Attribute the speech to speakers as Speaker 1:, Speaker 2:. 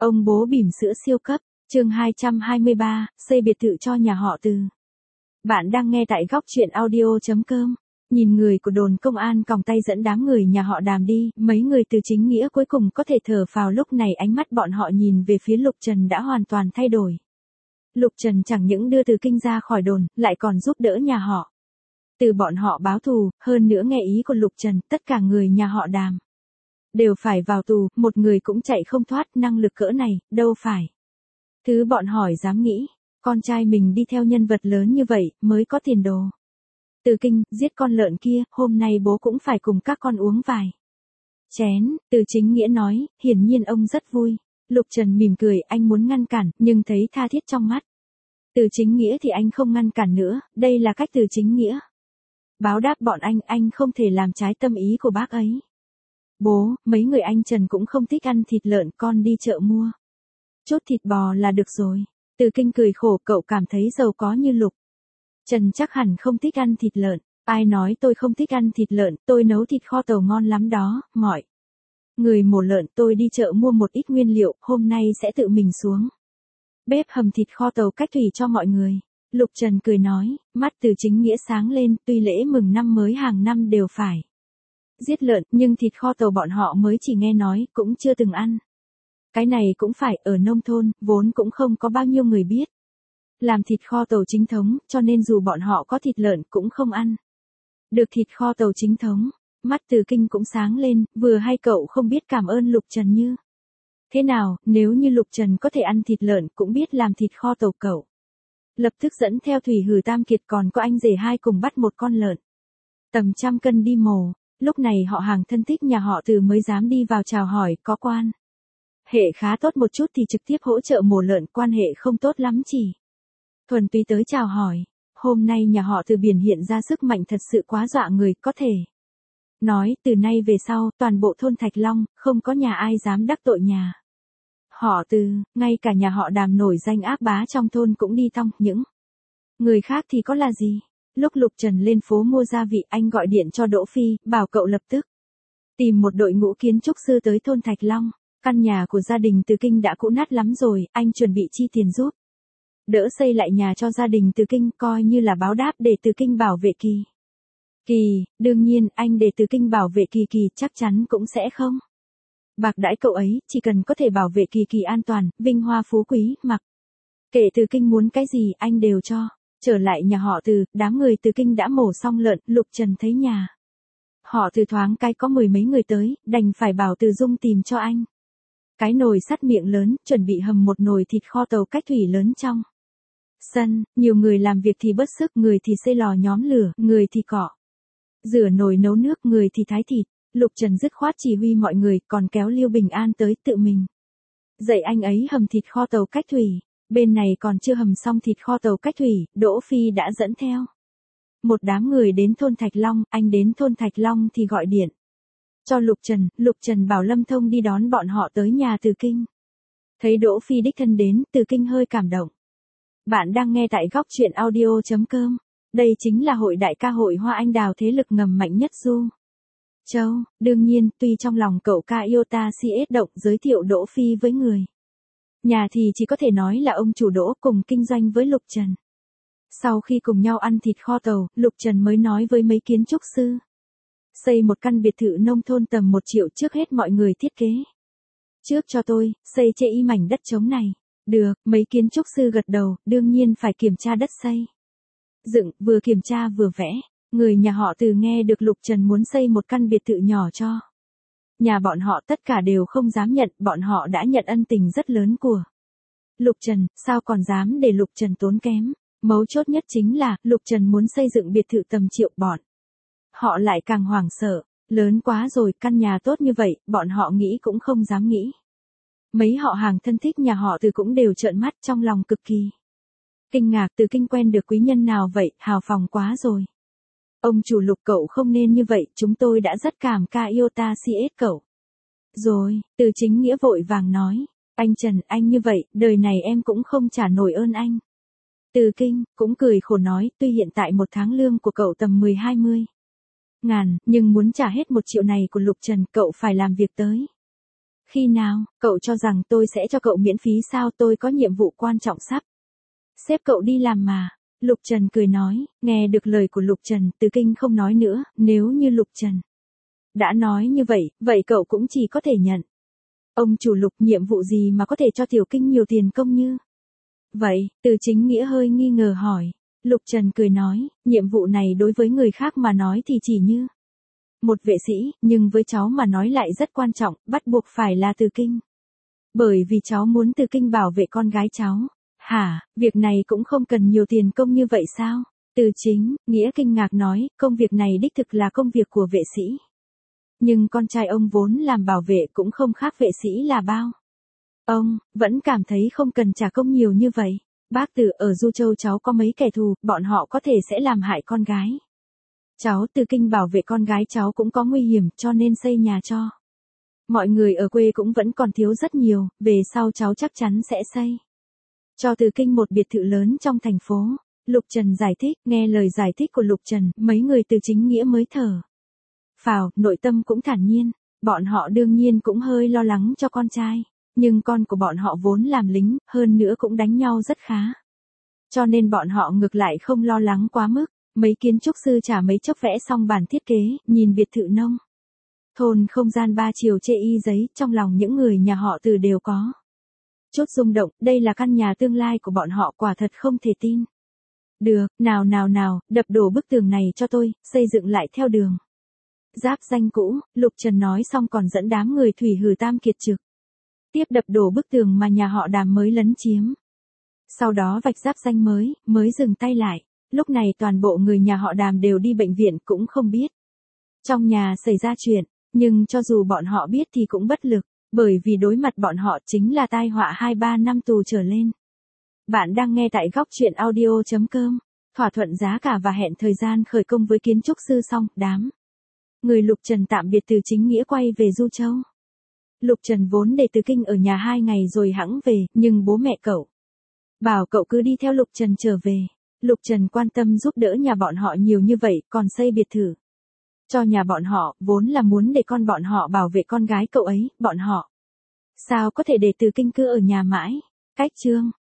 Speaker 1: Ông bố bỉm sữa siêu cấp, chương 223, xây biệt thự cho nhà họ Từ. Bạn đang nghe tại góc truyện audio.com. Nhìn người của đồn công an còng tay dẫn đám người nhà họ Đàm đi, mấy người Từ chính nghĩa cuối cùng có thể thở phào. Lúc này ánh mắt bọn họ nhìn về phía Lục Trần đã hoàn toàn thay đổi. Lục Trần chẳng những đưa Từ Kinh ra khỏi đồn, lại còn giúp đỡ nhà họ Từ bọn họ báo thù, hơn nữa nghe ý của Lục Trần, tất cả người nhà họ Đàm đều phải vào tù, một người cũng chạy không thoát. Năng lực cỡ này, đâu phải thứ bọn hỏi dám nghĩ. Con trai mình đi theo nhân vật lớn như vậy, mới có tiền đồ. Từ Kinh, giết con lợn kia, hôm nay bố cũng phải cùng các con uống vài chén, Từ chính nghĩa nói, hiển nhiên ông rất vui. Lục Trần mỉm cười, anh muốn ngăn cản, nhưng thấy tha thiết trong mắt Từ chính nghĩa thì anh không ngăn cản nữa, đây là cách Từ chính nghĩa báo đáp bọn anh không thể làm trái tâm ý của bác ấy. Bố, mấy người anh Trần cũng không thích ăn thịt lợn, con đi chợ mua chút thịt bò là được rồi. Từ Kinh cười khổ, cậu cảm thấy giàu có như Lục Trần chắc hẳn không thích ăn thịt lợn. Ai nói tôi không thích ăn thịt lợn, tôi nấu thịt kho tàu ngon lắm đó, mọi người mổ lợn. Tôi đi chợ mua một ít nguyên liệu, hôm nay sẽ tự mình xuống bếp hầm thịt kho tàu cách thủy cho mọi người. Lục Trần cười nói, mắt Từ chính nghĩa sáng lên, tuy lễ mừng năm mới hàng năm đều phải giết lợn, nhưng thịt kho tàu bọn họ mới chỉ nghe nói, cũng chưa từng ăn. Cái này cũng phải, ở nông thôn, vốn cũng không có bao nhiêu người biết làm thịt kho tàu chính thống, cho nên dù bọn họ có thịt lợn cũng không ăn được thịt kho tàu chính thống. Mắt Từ Kinh cũng sáng lên, vừa hay cậu không biết cảm ơn Lục Trần như thế nào, nếu như Lục Trần có thể ăn thịt lợn cũng biết làm thịt kho tàu, cậu lập tức dẫn theo Thủy Hử Tam Kiệt còn có anh rể hai cùng bắt một con lợn tầm 100 cân đi mổ. Lúc này họ hàng thân thích nhà họ Từ mới dám đi vào chào hỏi, có quan hệ khá tốt một chút thì trực tiếp hỗ trợ mổ lợn, quan hệ không tốt lắm chỉ thuần túy tới chào hỏi. Hôm nay nhà họ Từ biển hiện ra sức mạnh thật sự quá dọa người, có thể nói từ nay về sau, toàn bộ thôn Thạch Long, không có nhà ai dám đắc tội nhà họ Từ, ngay cả nhà họ Đàm nổi danh ác bá trong thôn cũng đi thong, những người khác thì có là gì. Lúc Lục Trần lên phố mua gia vị, anh gọi điện cho Đỗ Phi, bảo cậu lập tức tìm một đội ngũ kiến trúc sư tới thôn Thạch Long. Căn nhà của gia đình Từ Kinh đã cũ nát lắm rồi, anh chuẩn bị chi tiền giúp đỡ xây lại nhà cho gia đình Từ Kinh, coi như là báo đáp để Từ Kinh bảo vệ Kỳ. Đương nhiên, anh để Từ Kinh bảo vệ Kỳ chắc chắn cũng sẽ không bạc đãi cậu ấy, chỉ cần có thể bảo vệ Kỳ an toàn, vinh hoa phú quý, mặc kệ Từ Kinh muốn cái gì, anh đều cho. Trở lại nhà họ Từ, đám người Từ Kinh đã mổ xong lợn, Lục Trần thấy nhà họ Từ thoáng cái có 10 mấy người tới, đành phải bảo Từ Dung tìm cho anh cái nồi sắt miệng lớn, chuẩn bị hầm một nồi thịt kho tàu cách thủy lớn trong sân. Nhiều người làm việc thì bớt sức, người thì xây lò nhóm lửa, người thì cọ rửa nồi nấu nước, người thì thái thịt. Lục Trần dứt khoát chỉ huy mọi người, còn kéo Lưu Bình An tới tự mình dạy anh ấy hầm thịt kho tàu cách thủy. Bên này còn chưa hầm xong thịt kho tàu cách thủy, Đỗ Phi đã dẫn theo một đám người đến thôn Thạch Long. Anh đến thôn Thạch Long thì gọi điện cho Lục Trần bảo Lâm Thông đi đón bọn họ tới nhà Từ Kinh. Thấy Đỗ Phi đích thân đến, Từ Kinh hơi cảm động. Bạn đang nghe tại góc truyện audio.com. Đây chính là hội đại ca hội Hoa Anh Đào, thế lực ngầm mạnh nhất Du Châu. Đương nhiên, tuy trong lòng cậu ca Iota CS động giới thiệu Đỗ Phi với người nhà thì chỉ có thể nói là ông chủ Đỗ cùng kinh doanh với Lục Trần. Sau khi cùng nhau ăn thịt kho tàu, Lục Trần mới nói với mấy kiến trúc sư xây một căn biệt thự nông thôn tầm 1 triệu, trước hết mọi người thiết kế trước cho tôi, xây chê y mảnh đất trống này. Được, mấy kiến trúc sư gật đầu, đương nhiên phải kiểm tra đất xây dựng, vừa kiểm tra vừa vẽ. Người nhà họ Từ nghe được Lục Trần muốn xây một căn biệt thự nhỏ cho nhà bọn họ, tất cả đều không dám nhận, bọn họ đã nhận ân tình rất lớn của Lục Trần, sao còn dám để Lục Trần tốn kém. Mấu chốt nhất chính là, Lục Trần muốn xây dựng biệt thự tầm triệu, bọn họ lại càng hoảng sợ. Lớn quá rồi, căn nhà tốt như vậy, bọn họ nghĩ cũng không dám nghĩ. Mấy họ hàng thân thích nhà họ Từ cũng đều trợn mắt, trong lòng cực kỳ kinh ngạc. Từ Kinh quen được quý nhân nào vậy, hào phóng quá rồi. Ông chủ Lục, cậu không nên như vậy, chúng tôi đã rất cảm ca Iota CS cậu rồi. Từ chính nghĩa vội vàng nói, anh Trần, anh như vậy, đời này em cũng không trả nổi ơn anh. Từ Kinh cũng cười khổ nói, tuy hiện tại một tháng lương của cậu tầm 10-20 ngàn, nhưng muốn trả hết 1 triệu này của Lục Trần, cậu phải làm việc tới Khi nào, cậu cho rằng tôi sẽ cho cậu miễn phí sao, tôi có nhiệm vụ quan trọng sắp xếp cậu đi làm mà. Lục Trần cười nói, nghe được lời của Lục Trần, Từ Kinh không nói nữa, nếu như Lục Trần đã nói như vậy, vậy cậu cũng chỉ có thể nhận. Ông chủ Lục, nhiệm vụ gì mà có thể cho Tiểu Kinh nhiều tiền công như vậy? Từ Chính Nghĩa hơi nghi ngờ hỏi. Lục Trần cười nói, nhiệm vụ này đối với người khác mà nói thì chỉ như một vệ sĩ, nhưng với cháu mà nói lại rất quan trọng, bắt buộc phải là Từ Kinh. Bởi vì cháu muốn Từ Kinh bảo vệ con gái cháu. Hả, việc này cũng không cần nhiều tiền công như vậy sao? Từ Chính Nghĩa kinh ngạc nói, công việc này đích thực là công việc của vệ sĩ. Nhưng con trai ông vốn làm bảo vệ cũng không khác vệ sĩ là bao. Ông vẫn cảm thấy không cần trả công nhiều như vậy. Bác Từ, ở Du Châu cháu có mấy kẻ thù, bọn họ có thể sẽ làm hại con gái cháu. Từ Kinh bảo vệ con gái cháu cũng có nguy hiểm, cho nên xây nhà cho mọi người ở quê cũng vẫn còn thiếu rất nhiều, về sau cháu chắc chắn sẽ xây cho Từ Kinh một biệt thự lớn trong thành phố. Lục Trần giải thích, nghe lời giải thích của Lục Trần, mấy người Từ Chính Nghĩa mới thở phào, nội tâm cũng thản nhiên. Bọn họ đương nhiên cũng hơi lo lắng cho con trai, nhưng con của bọn họ vốn làm lính, hơn nữa cũng đánh nhau rất khá. Cho nên bọn họ ngược lại không lo lắng quá mức. Mấy kiến trúc sư chả mấy chốc vẽ xong bản thiết kế, nhìn biệt thự nông thôn không gian 3 chiều chê y giấy, trong lòng những người nhà họ Từ đều có chút rung động, đây là căn nhà tương lai của bọn họ, quả thật không thể tin được. Nào, đập đổ bức tường này cho tôi, xây dựng lại theo đường giáp danh cũ. Lục Trần nói xong còn dẫn đám người Thủy Hử Tam Kiệt trực tiếp đập đổ bức tường mà nhà họ Đàm mới lấn chiếm. Sau đó vạch giáp danh mới dừng tay lại. Lúc này toàn bộ người nhà họ Đàm đều đi bệnh viện, cũng không biết trong nhà xảy ra chuyện, nhưng cho dù bọn họ biết thì cũng bất lực, bởi vì đối mặt bọn họ chính là tai họa 2-3 năm tù trở lên. Bạn đang nghe tại góc truyện audio.com. Thỏa thuận giá cả và hẹn thời gian khởi công với kiến trúc sư xong, đám người Lục Trần tạm biệt Từ Chính Nghĩa quay về Du Châu. Lục Trần vốn để Từ Kinh ở nhà 2 ngày rồi hẵng về, nhưng bố mẹ cậu bảo cậu cứ đi theo Lục Trần trở về. Lục Trần quan tâm giúp đỡ nhà bọn họ nhiều như vậy, còn xây biệt thự cho nhà bọn họ, vốn là muốn để con bọn họ bảo vệ con gái cậu ấy. Bọn họ sao có thể để Từ Kinh cứ ở nhà mãi? Cách chương